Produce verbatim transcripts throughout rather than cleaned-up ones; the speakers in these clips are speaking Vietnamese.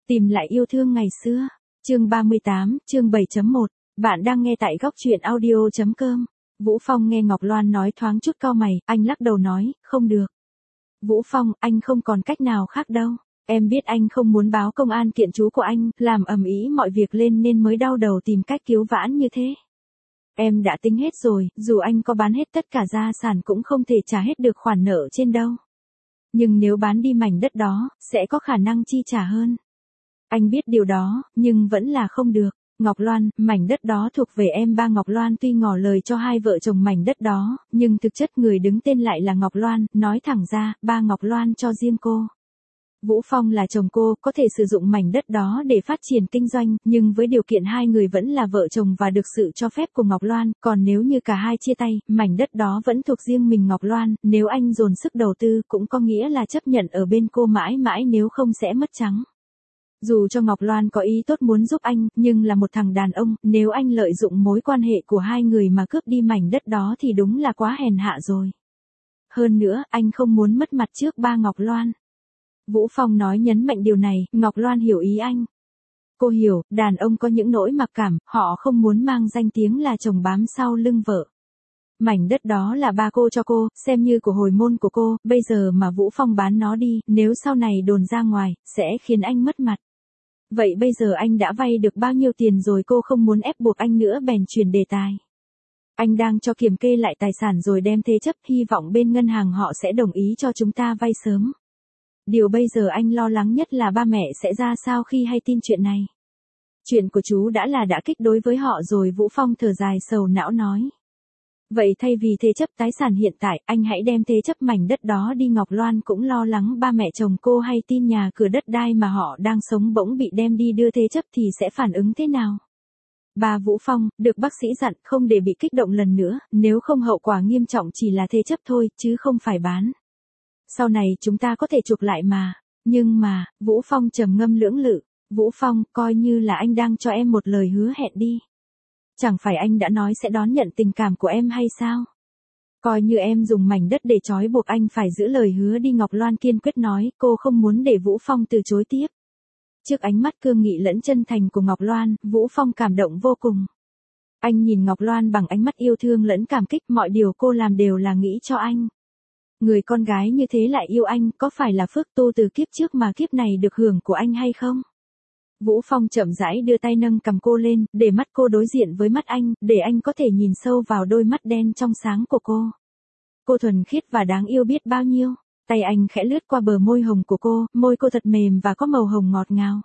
Tìm lại yêu thương ngày xưa. Chương ba mươi tám, chương bảy chấm một. Bạn đang nghe tại góc truyện audio chấm com. Vũ Phong nghe Ngọc Loan nói thoáng chút cau mày, anh lắc đầu nói, không được. Vũ Phong, anh không còn cách nào khác đâu. Em biết anh không muốn báo công an kiện chú của anh, làm ầm ĩ mọi việc lên nên mới đau đầu tìm cách cứu vãn như thế. Em đã tính hết rồi, dù anh có bán hết tất cả gia sản cũng không thể trả hết được khoản nợ trên đâu. Nhưng nếu bán đi mảnh đất đó, sẽ có khả năng chi trả hơn. Anh biết điều đó, nhưng vẫn là không được. Ngọc Loan, mảnh đất đó thuộc về em. Ba Ngọc Loan tuy ngỏ lời cho hai vợ chồng mảnh đất đó, nhưng thực chất người đứng tên lại là Ngọc Loan, nói thẳng ra, ba Ngọc Loan cho riêng cô. Vũ Phong là chồng cô, có thể sử dụng mảnh đất đó để phát triển kinh doanh, nhưng với điều kiện hai người vẫn là vợ chồng và được sự cho phép của Ngọc Loan, còn nếu như cả hai chia tay, mảnh đất đó vẫn thuộc riêng mình Ngọc Loan, nếu anh dồn sức đầu tư cũng có nghĩa là chấp nhận ở bên cô mãi mãi, nếu không sẽ mất trắng. Dù cho Ngọc Loan có ý tốt muốn giúp anh, nhưng là một thằng đàn ông, nếu anh lợi dụng mối quan hệ của hai người mà cướp đi mảnh đất đó thì đúng là quá hèn hạ rồi. Hơn nữa, anh không muốn mất mặt trước ba Ngọc Loan. Vũ Phong nói nhấn mạnh điều này, Ngọc Loan hiểu ý anh. Cô hiểu, đàn ông có những nỗi mặc cảm, họ không muốn mang danh tiếng là chồng bám sau lưng vợ. Mảnh đất đó là ba cô cho cô, xem như của hồi môn của cô, bây giờ mà Vũ Phong bán nó đi, nếu sau này đồn ra ngoài, sẽ khiến anh mất mặt. Vậy bây giờ anh đã vay được bao nhiêu tiền rồi? Cô không muốn ép buộc anh nữa bèn chuyển đề tài. Anh đang cho kiểm kê lại tài sản rồi đem thế chấp, hy vọng bên ngân hàng họ sẽ đồng ý cho chúng ta vay sớm. Điều bây giờ anh lo lắng nhất là ba mẹ sẽ ra sao khi hay tin chuyện này. Chuyện của chú đã là đã kích đối với họ rồi. Vũ Phong thở dài sầu não nói. Vậy thay vì thế chấp tài sản hiện tại, anh hãy đem thế chấp mảnh đất đó đi. Ngọc Loan cũng lo lắng ba mẹ chồng cô hay tin nhà cửa đất đai mà họ đang sống bỗng bị đem đi đưa thế chấp thì sẽ phản ứng thế nào. Bà Vũ Phong, được bác sĩ dặn không để bị kích động lần nữa, nếu không hậu quả nghiêm trọng chỉ là thế chấp thôi, chứ không phải bán. Sau này chúng ta có thể chuộc lại mà. Nhưng mà, Vũ Phong trầm ngâm lưỡng lự. Vũ Phong, coi như là anh đang cho em một lời hứa hẹn đi. Chẳng phải anh đã nói sẽ đón nhận tình cảm của em hay sao? Coi như em dùng mảnh đất để trói buộc anh phải giữ lời hứa đi. Ngọc Loan kiên quyết nói, cô không muốn để Vũ Phong từ chối tiếp. Trước ánh mắt cương nghị lẫn chân thành của Ngọc Loan, Vũ Phong cảm động vô cùng. Anh nhìn Ngọc Loan bằng ánh mắt yêu thương lẫn cảm kích, mọi điều cô làm đều là nghĩ cho anh. Người con gái như thế lại yêu anh, có phải là phước tu từ kiếp trước mà kiếp này được hưởng của anh hay không? Vũ Phong chậm rãi đưa tay nâng cầm cô lên, để mắt cô đối diện với mắt anh, để anh có thể nhìn sâu vào đôi mắt đen trong sáng của cô. Cô thuần khiết và đáng yêu biết bao nhiêu. Tay anh khẽ lướt qua bờ môi hồng của cô, môi cô thật mềm và có màu hồng ngọt ngào.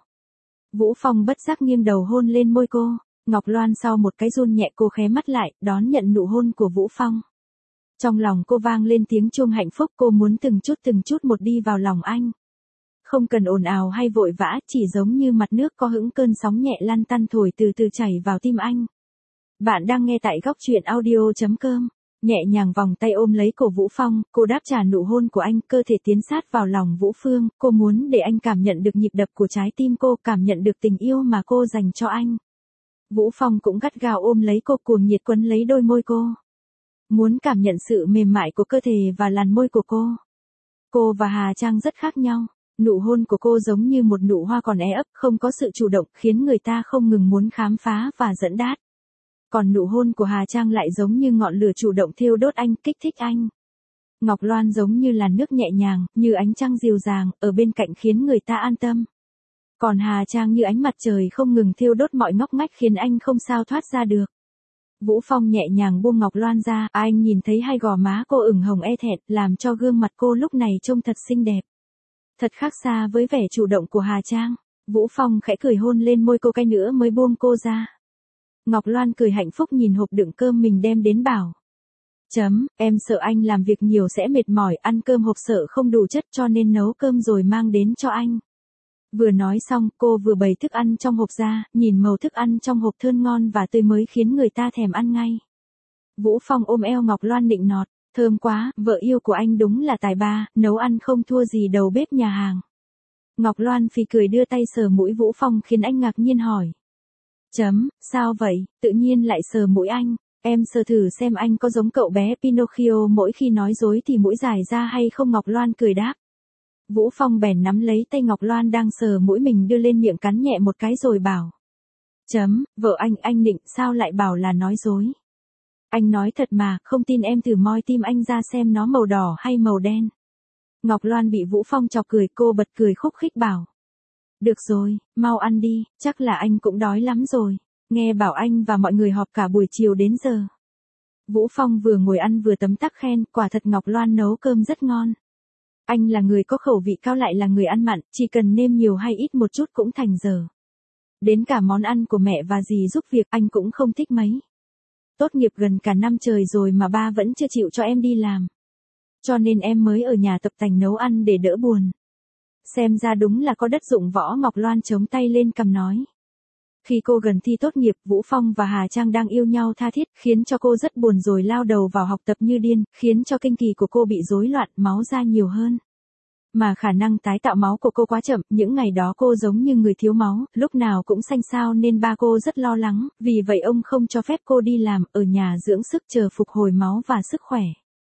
Vũ Phong bất giác nghiêng đầu hôn lên môi cô. Ngọc Loan sau một cái run nhẹ cô khé mắt lại, đón nhận nụ hôn của Vũ Phong. Trong lòng cô vang lên tiếng chuông hạnh phúc, cô muốn từng chút từng chút một đi vào lòng anh. Không cần ồn ào hay vội vã, chỉ giống như mặt nước có hững cơn sóng nhẹ lăn tăn thổi từ từ chảy vào tim anh. Bạn đang nghe tại góc truyện audio chấm com. Nhẹ nhàng vòng tay ôm lấy cổ Vũ Phong, cô đáp trả nụ hôn của anh, cơ thể tiến sát vào lòng Vũ Phương, cô muốn để anh cảm nhận được nhịp đập của trái tim cô, cảm nhận được tình yêu mà cô dành cho anh. Vũ Phong cũng gắt gao ôm lấy cô, cuồng nhiệt quấn lấy đôi môi cô. Muốn cảm nhận sự mềm mại của cơ thể và làn môi của cô. Cô và Hà Trang rất khác nhau. Nụ hôn của cô giống như một nụ hoa còn é ấp, không có sự chủ động, khiến người ta không ngừng muốn khám phá và dẫn đát. Còn nụ hôn của Hà Trang lại giống như ngọn lửa chủ động thiêu đốt anh, kích thích anh. Ngọc Loan giống như làn nước nhẹ nhàng, như ánh trăng dịu dàng, ở bên cạnh khiến người ta an tâm. Còn Hà Trang như ánh mặt trời không ngừng thiêu đốt mọi ngóc ngách khiến anh không sao thoát ra được. Vũ Phong nhẹ nhàng buông Ngọc Loan ra, anh nhìn thấy hai gò má cô ửng hồng e thẹn, làm cho gương mặt cô lúc này trông thật xinh đẹp. Thật khác xa với vẻ chủ động của Hà Trang. Vũ Phong khẽ cười hôn lên môi cô, cái nữa mới buông cô ra. Ngọc Loan cười hạnh phúc nhìn hộp đựng cơm mình đem đến bảo. Chấm, em sợ anh làm việc nhiều sẽ mệt mỏi, ăn cơm hộp sợ không đủ chất cho nên nấu cơm rồi mang đến cho anh. Vừa nói xong, cô vừa bày thức ăn trong hộp ra, nhìn màu thức ăn trong hộp thơm ngon và tươi mới khiến người ta thèm ăn ngay. Vũ Phong ôm eo Ngọc Loan nịnh nọt, thơm quá, vợ yêu của anh đúng là tài ba, nấu ăn không thua gì đầu bếp nhà hàng. Ngọc Loan phì cười đưa tay sờ mũi Vũ Phong khiến anh ngạc nhiên hỏi. Chấm, sao vậy, tự nhiên lại sờ mũi anh, em sờ thử xem anh có giống cậu bé Pinocchio mỗi khi nói dối thì mũi dài ra hay không. Ngọc Loan cười đáp. Vũ Phong bèn nắm lấy tay Ngọc Loan đang sờ mũi mình đưa lên miệng cắn nhẹ một cái rồi bảo. Chấm, vợ anh, anh định sao lại bảo là nói dối. Anh nói thật mà, không tin em thử moi tim anh ra xem nó màu đỏ hay màu đen. Ngọc Loan bị Vũ Phong chọc cười, cô bật cười khúc khích bảo. Được rồi, mau ăn đi, chắc là anh cũng đói lắm rồi. Nghe bảo anh và mọi người họp cả buổi chiều đến giờ. Vũ Phong vừa ngồi ăn vừa tấm tắc khen, quả thật Ngọc Loan nấu cơm rất ngon. Anh là người có khẩu vị cao lại là người ăn mặn, chỉ cần nêm nhiều hay ít một chút cũng thành giờ. Đến cả món ăn của mẹ và dì giúp việc anh cũng không thích mấy. Tốt nghiệp gần cả năm trời rồi mà ba vẫn chưa chịu cho em đi làm. Cho nên em mới ở nhà tập tành nấu ăn để đỡ buồn. Xem ra đúng là có đất dụng võ. Ngọc Loan chống tay lên cằm nói. Khi cô gần thi tốt nghiệp, Vũ Phong và Hà Trang đang yêu nhau tha thiết, khiến cho cô rất buồn rồi lao đầu vào học tập như điên, khiến cho kinh kỳ của cô bị rối loạn, máu ra nhiều hơn. Mà khả năng tái tạo máu của cô quá chậm, những ngày đó cô giống như người thiếu máu, lúc nào cũng xanh xao nên ba cô rất lo lắng, vì vậy ông không cho phép cô đi làm, ở nhà dưỡng sức chờ phục hồi máu và sức khỏe.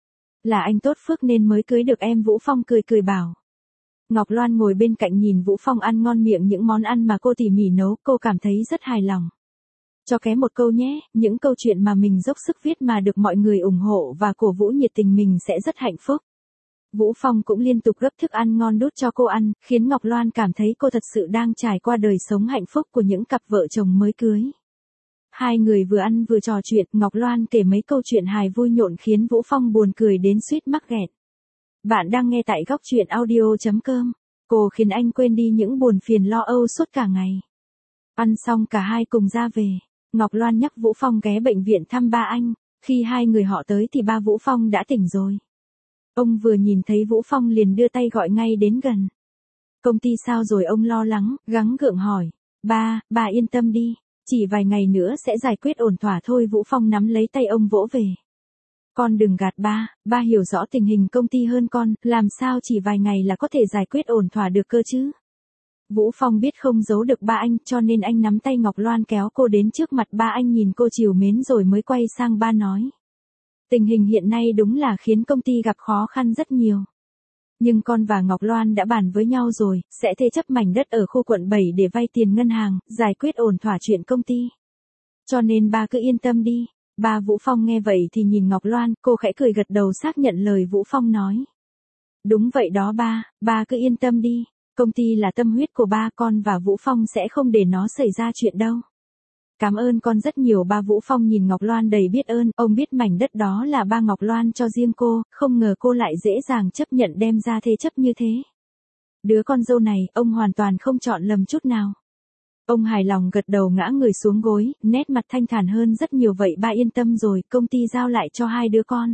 Là anh tốt phước nên mới cưới được em. Vũ Phong cười cười bảo. Ngọc Loan ngồi bên cạnh nhìn Vũ Phong ăn ngon miệng những món ăn mà cô tỉ mỉ nấu, cô cảm thấy rất hài lòng. Cho ké một câu nhé, những câu chuyện mà mình dốc sức viết mà được mọi người ủng hộ và cổ vũ nhiệt tình mình sẽ rất hạnh phúc. Vũ Phong cũng liên tục gấp thức ăn ngon đút cho cô ăn, khiến Ngọc Loan cảm thấy cô thật sự đang trải qua đời sống hạnh phúc của những cặp vợ chồng mới cưới. Hai người vừa ăn vừa trò chuyện, Ngọc Loan kể mấy câu chuyện hài vui nhộn khiến Vũ Phong buồn cười đến suýt mắc nghẹn. Bạn đang nghe tại góc truyện audio chấm com. Cô khiến anh quên đi những buồn phiền lo âu suốt cả ngày. Ăn xong cả hai cùng ra về. Ngọc Loan nhắc Vũ Phong ghé bệnh viện thăm ba anh. Khi hai người họ tới thì ba Vũ Phong đã tỉnh rồi. Ông vừa nhìn thấy Vũ Phong liền đưa tay gọi ngay đến gần. Công ty sao rồi? Ông lo lắng, gắng gượng hỏi. Ba, ba yên tâm đi. Chỉ vài ngày nữa sẽ giải quyết ổn thỏa thôi. Vũ Phong nắm lấy tay ông vỗ về. Con đừng gạt ba, ba hiểu rõ tình hình công ty hơn con, làm sao chỉ vài ngày là có thể giải quyết ổn thỏa được cơ chứ. Vũ Phong biết không giấu được ba anh, cho nên anh nắm tay Ngọc Loan kéo cô đến trước mặt ba anh, nhìn cô trìu mến rồi mới quay sang ba nói. Tình hình hiện nay đúng là khiến công ty gặp khó khăn rất nhiều. Nhưng con và Ngọc Loan đã bàn với nhau rồi, sẽ thế chấp mảnh đất ở khu quận bảy để vay tiền ngân hàng, giải quyết ổn thỏa chuyện công ty. Cho nên ba cứ yên tâm đi. Ba Vũ Phong nghe vậy thì nhìn Ngọc Loan, cô khẽ cười gật đầu xác nhận lời Vũ Phong nói. Đúng vậy đó ba, ba cứ yên tâm đi, công ty là tâm huyết của ba, con và Vũ Phong sẽ không để nó xảy ra chuyện đâu. Cảm ơn con rất nhiều. Ba Vũ Phong nhìn Ngọc Loan đầy biết ơn, ông biết mảnh đất đó là ba Ngọc Loan cho riêng cô, không ngờ cô lại dễ dàng chấp nhận đem ra thế chấp như thế. Đứa con dâu này, ông hoàn toàn không chọn lầm chút nào. Ông hài lòng gật đầu ngã người xuống gối, nét mặt thanh thản hơn rất nhiều. Vậy ba yên tâm rồi, công ty giao lại cho hai đứa con.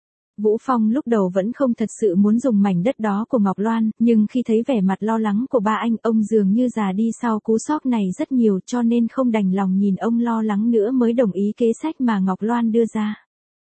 Vũ Phong lúc đầu vẫn không thật sự muốn dùng mảnh đất đó của Ngọc Loan, nhưng khi thấy vẻ mặt lo lắng của ba anh, ông dường như già đi sau cú sốc này rất nhiều, cho nên không đành lòng nhìn ông lo lắng nữa mới đồng ý kế sách mà Ngọc Loan đưa ra.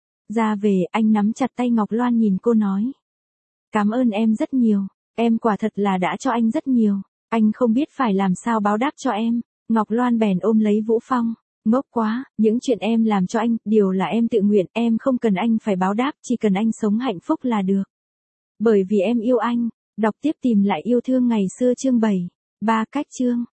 Ra về, anh nắm chặt tay Ngọc Loan nhìn cô nói. Cảm ơn em rất nhiều, em quả thật là đã cho anh rất nhiều. Anh không biết phải làm sao báo đáp cho em. Ngọc Loan bèn ôm lấy Vũ Phong. Ngốc quá, những chuyện em làm cho anh, điều là em tự nguyện, em không cần anh phải báo đáp, chỉ cần anh sống hạnh phúc là được. Bởi vì em yêu anh. Đọc tiếp tìm lại yêu thương ngày xưa chương bảy. Ba cách chương.